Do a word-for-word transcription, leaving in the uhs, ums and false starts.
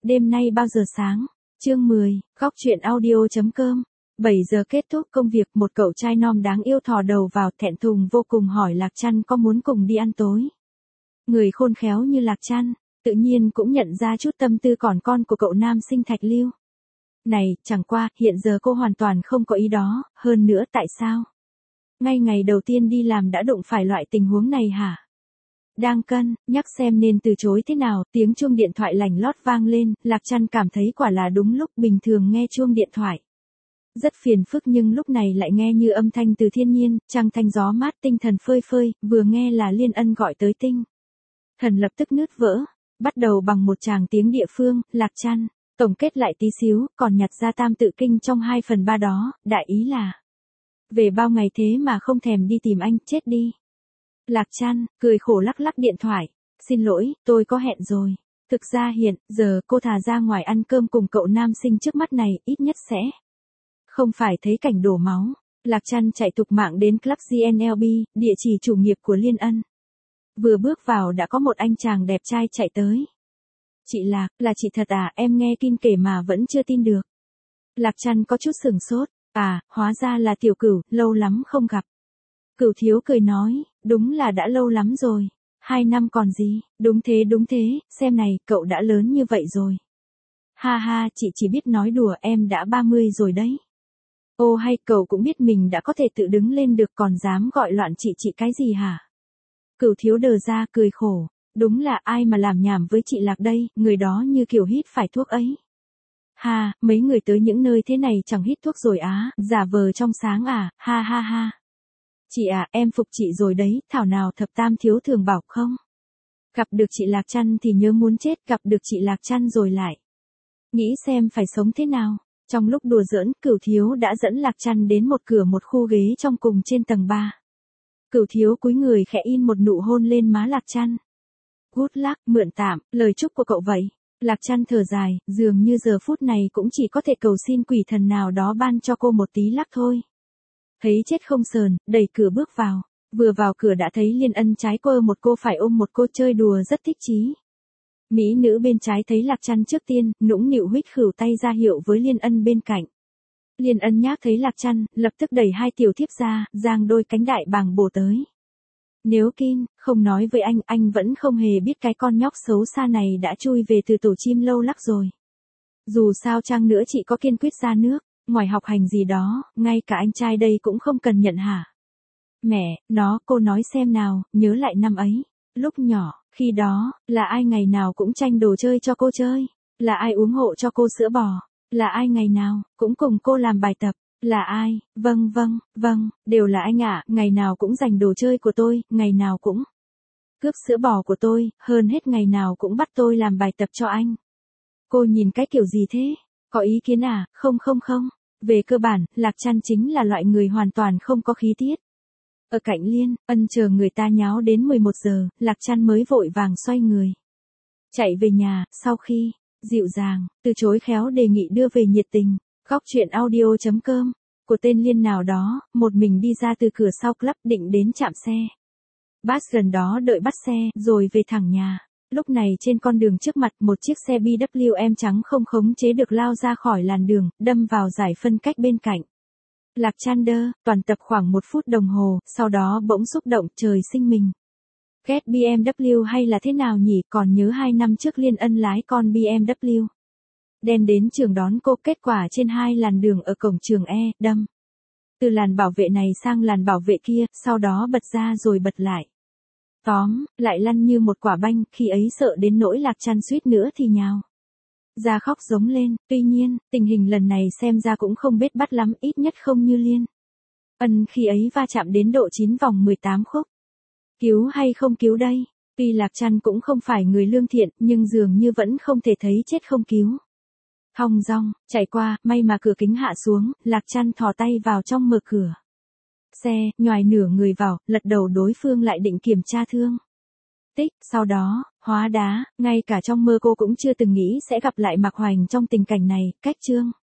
đêm nay bao giờ sáng? Chương mười, góc truyện audio chấm com. bảy giờ kết thúc công việc, một cậu trai non đáng yêu thò đầu vào, thẹn thùng vô cùng hỏi Lạc Trăn có muốn cùng đi ăn tối. Người khôn khéo như Lạc Trăn, tự nhiên cũng nhận ra chút tâm tư còn con của cậu nam sinh Thạch Lưu. Này, chẳng qua, hiện giờ cô hoàn toàn không có ý đó, hơn nữa tại sao? Ngay ngày đầu tiên đi làm đã đụng phải loại tình huống này hả? Đang cân nhắc xem nên từ chối thế nào, tiếng chuông điện thoại lành lót vang lên, Lạc Trăn cảm thấy quả là đúng lúc. Bình thường nghe chuông điện thoại rất phiền phức, nhưng lúc này lại nghe như âm thanh từ thiên nhiên, trăng thanh gió mát, tinh thần phơi phơi, vừa nghe là Liên Ân gọi tới, tinh thần lập tức nứt vỡ. Bắt đầu bằng một tràng tiếng địa phương, Lạc Trăn tổng kết lại tí xíu, còn nhặt ra tam tự kinh trong hai phần ba đó, đại ý là về bao ngày thế mà không thèm đi tìm anh, chết đi. Lạc Trăn cười khổ lắc lắc điện thoại, xin lỗi, tôi có hẹn rồi. Thực ra hiện giờ cô thà ra ngoài ăn cơm cùng cậu nam sinh trước mắt này, ít nhất sẽ không phải thấy cảnh đổ máu. Lạc Trăn chạy tục mạng đến Club giê en lờ bê, địa chỉ chủ nghiệp của Liên Ân. Vừa bước vào đã có một anh chàng đẹp trai chạy tới. Chị Lạc, là chị thật à? Em nghe Kim kể mà vẫn chưa tin được. Lạc Trăn có chút sừng sốt, à, hóa ra là Tiểu Cửu, lâu lắm không gặp. Cửu thiếu cười nói, đúng là đã lâu lắm rồi. Hai năm còn gì, đúng thế đúng thế, xem này, cậu đã lớn như vậy rồi. Ha ha, chị chỉ biết nói đùa, em đã ba mươi rồi đấy. Ô hay, cậu cũng biết mình đã có thể tự đứng lên được, còn dám gọi loạn chị chị cái gì hả? Cửu thiếu đờ ra cười khổ, đúng là ai mà làm nhảm với chị Lạc đây, người đó như kiểu hít phải thuốc ấy. Ha, mấy người tới những nơi thế này chẳng hít thuốc rồi á, giả vờ trong sáng à, ha ha ha. Chị à, em phục chị rồi đấy, thảo nào thập tam thiếu thường bảo không? Gặp được chị Lạc Trăn thì nhớ muốn chết, gặp được chị Lạc Trăn rồi lại nghĩ xem phải sống thế nào. Trong lúc đùa giỡn, Cửu thiếu đã dẫn Lạc Trăn đến một cửa một khu ghế trong cùng trên tầng ba. Cửu thiếu cúi người khẽ in một nụ hôn lên má Lạc Trăn. Good luck, mượn tạm, lời chúc của cậu vậy. Lạc Trăn thở dài, dường như giờ phút này cũng chỉ có thể cầu xin quỷ thần nào đó ban cho cô một tí lắc thôi. Thấy chết không sờn, đẩy cửa bước vào. Vừa vào cửa đã thấy Liên Ân trái quơ một cô phải ôm một cô, chơi đùa rất thích chí. Mỹ nữ bên trái thấy Lạc Trăn trước tiên, nũng nịu huýt khửu tay ra hiệu với Liên Ân bên cạnh. Liên Ân nhác thấy Lạc Trăn, lập tức đẩy hai tiểu thiếp ra, giang đôi cánh đại bàng bổ tới. Nếu Kin không nói với anh, anh vẫn không hề biết cái con nhóc xấu xa này đã chui về từ tổ chim lâu lắc rồi. Dù sao chăng nữa chị có kiên quyết ra nước, ngoài học hành gì đó, ngay cả anh trai đây cũng không cần nhận hả? Mẹ, nó, cô nói xem nào, nhớ lại năm ấy, lúc nhỏ, khi đó, là ai ngày nào cũng tranh đồ chơi cho cô chơi? Là ai uống hộ cho cô sữa bò? Là ai ngày nào cũng cùng cô làm bài tập? Là ai? Vâng vâng, vâng, đều là anh ạ, ngày nào cũng giành đồ chơi của tôi, ngày nào cũng cướp sữa bò của tôi, hơn hết ngày nào cũng bắt tôi làm bài tập cho anh. Cô nhìn cái kiểu gì thế? Có ý kiến à? Không không không. Về cơ bản, Lạc Trăn chính là loại người hoàn toàn không có khí tiết. Ở cạnh Liên Ân chờ người ta nháo đến mười một giờ, Lạc Trăn mới vội vàng xoay người chạy về nhà, sau khi dịu dàng từ chối khéo đề nghị đưa về nhiệt tình. Góc truyện audio chấm com của tên Liên nào đó, một mình đi ra từ cửa sau club định đến trạm xe bus gần đó đợi bắt xe, rồi về thẳng nhà. Lúc này trên con đường trước mặt, một chiếc xe bê vê kép em trắng không khống chế được lao ra khỏi làn đường, đâm vào giải phân cách bên cạnh. Lạc Trăn đơ, toàn tập khoảng một phút đồng hồ, sau đó bỗng xúc động, trời sinh mình ghét bê em vê hay là thế nào nhỉ, còn nhớ hai năm trước Liên Ân lái con bê em vê đen đến trường đón cô, kết quả trên hai làn đường ở cổng trường E, đâm từ làn bảo vệ này sang làn bảo vệ kia, sau đó bật ra rồi bật lại. Tóm lại lăn như một quả banh, khi ấy sợ đến nỗi Lạc Trăn suýt nữa thì nhào ra khóc giống lên. Tuy nhiên, tình hình lần này xem ra cũng không bết bát lắm, ít nhất không như Liên Ân khi ấy va chạm đến độ chín vòng mười tám khúc. Cứu hay không cứu đây? Tuy Lạc Trăn cũng không phải người lương thiện, nhưng dường như vẫn không thể thấy chết không cứu. Thong dong chạy qua, may mà cửa kính hạ xuống, Lạc Trăn thò tay vào trong mở cửa xe, nhoài nửa người vào, lật đầu đối phương lại định kiểm tra thương tích, sau đó hóa đá. Ngay cả trong mơ cô cũng chưa từng nghĩ sẽ gặp lại Mạc Hoành trong tình cảnh này. Cách chương